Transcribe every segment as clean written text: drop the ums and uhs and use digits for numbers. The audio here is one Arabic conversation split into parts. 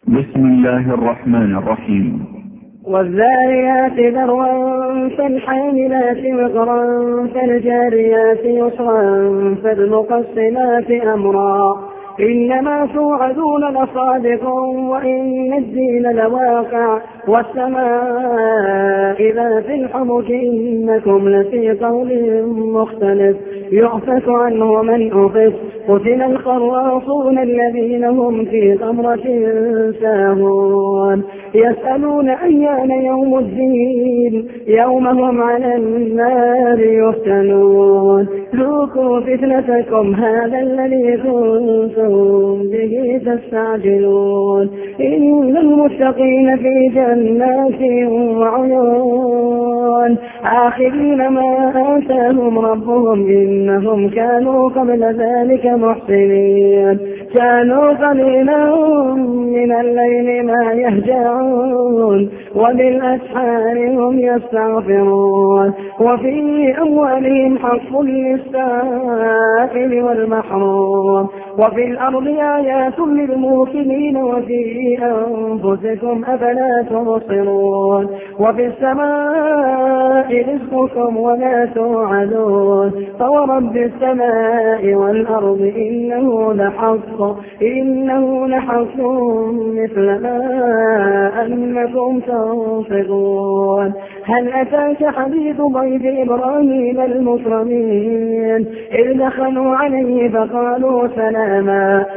بسم الله الرحمن الرحيم. والذاريات ذروا فالحاملات وقرا فالجاريات يسرا فالمقسمات أمرا إنما توعدون لصادق وإن الدين لواقع والسماء ذات الحبك إنكم لفي قول مختلف يؤفك عنه من أفك قتل الخراصون الذين هم في غمرة ساهون يسألون أيان يوم الدين يوم هم على النار يفتنون ذوقوا فتنتكم هذا الذي كنتم به تستعجلون إن المتقين في جنات وعيون آخذين ما آتاهم ربهم إنهم كانوا قبل ذلك محسنين كانوا قليلا من الليل ما يهجعون وبالأسحار هم يستغفرون وفي أموالهم حق للسائل والمحروم وفي الأرض آيات للموقنين وفي أنفسكم أفلا تبصرون وفي السماء رزقكم وما توعدون فورب السماء والأرض إنه لحق مثل ما أنكم تنطقون هل أتاك حديث ضيف إبراهيم المكرمين إذ دخلوا عليه فقالوا سلاما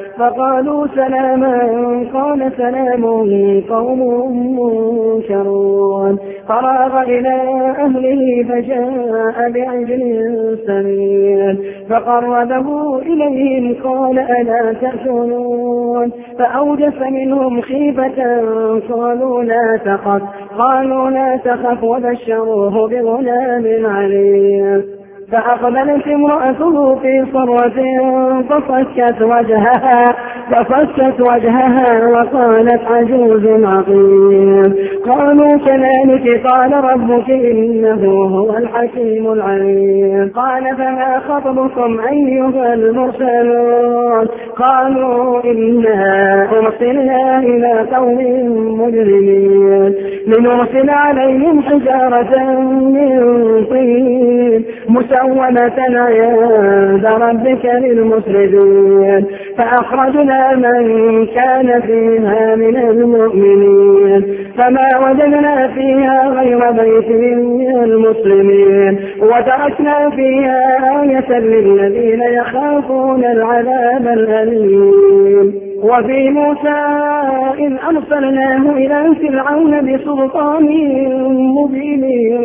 قال سلام قوم منكرون فراغ إلى أهله فجاء بعجل سمين فقربه إليهم قال ألا تأكلون فأوجس منهم خيفة قالوا لا تخف وبشروه بغلام عليم فأقبلت امرأته في صرة ففكت وجهها وقالت عجوز عقيم قالوا كذلك قال ربك إنه هو الحكيم العليم قال فما خطبكم أيها المرسلون قالوا إنا أرسلنا إلى قوم مجرمين لنرسل عليهم حجارة من طين مسومة عند ربك للمسرفين فأخرجنا من كان فيها من المؤمنين فما وجدنا فيها غير بيت من المسلمين وتركنا فيها آية للذين يخافون العذاب الأليم وفي موسى إذ أرسلناه إلى فرعون بسلطان مبين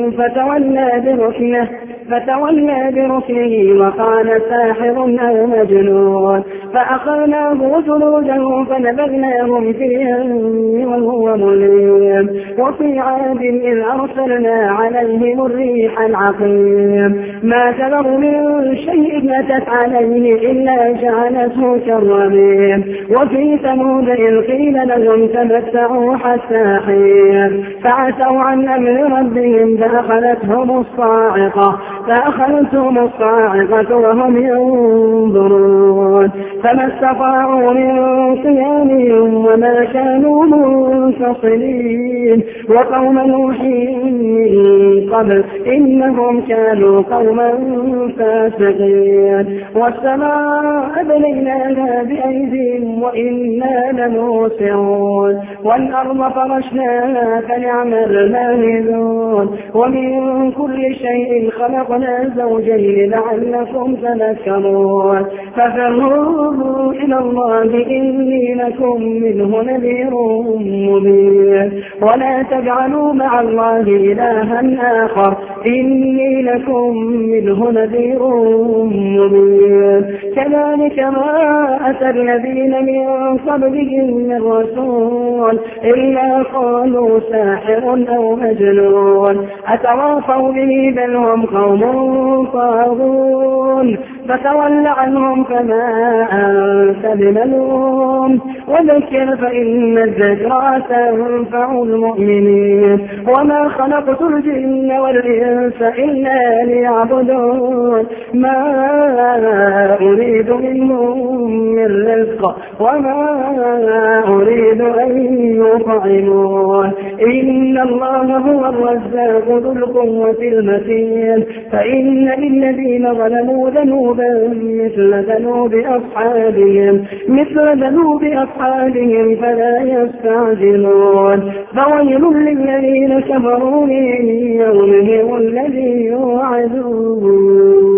فتولى بركنه وقال ساحر أو مجنون فأخذناه وجنوده فنبذناهم في اليم وهو مليم وفي عاد إذ أرسلنا عليهم الريح العقيم ما تذر من شيء أتت عليه إلا جعلته كالرميم وفي ثمود إذ قيل لهم تمتعوا حتى حين فعتوا عن أمر ربهم فأخذتهم الصاعقة وهم ينظرون فما استطاعوا من قيام وما كانوا منتصرين وقوم نوح من قبل إنهم كانوا قوما فاسقين والسماء بنيناها بأيدي وإنا لموسعون والأرض فرشناها فنعم الماهدون ومن كل شيء خلقنا زوجين لعلكم تذكرون ففروا إلى الله إني لكم منه نذير مبين ولا تجعلوا مع الله إلها آخر إني لكم منه نذير مبين كذلك ما أتى الذين من قبلهم من رسول إلا قالوا ساحر أو مجنون أتواصوا به بل هم قوم طاغون فتول عنهم فما أنت بملوم وذكر فإن الذكرى تنفع المؤمنين وما خلقت الجن والإنس إلا ليعبدون ما أريد منهم من رزق وما أريد أن طاعمون إن الله هو الرزاق ذو القوة المتين فإن للذين ظلموا ذنوبا مثل ذنوب أصحابهم فلا يستعجلون فويل للذين كفروا من يومهم الذي يوعدون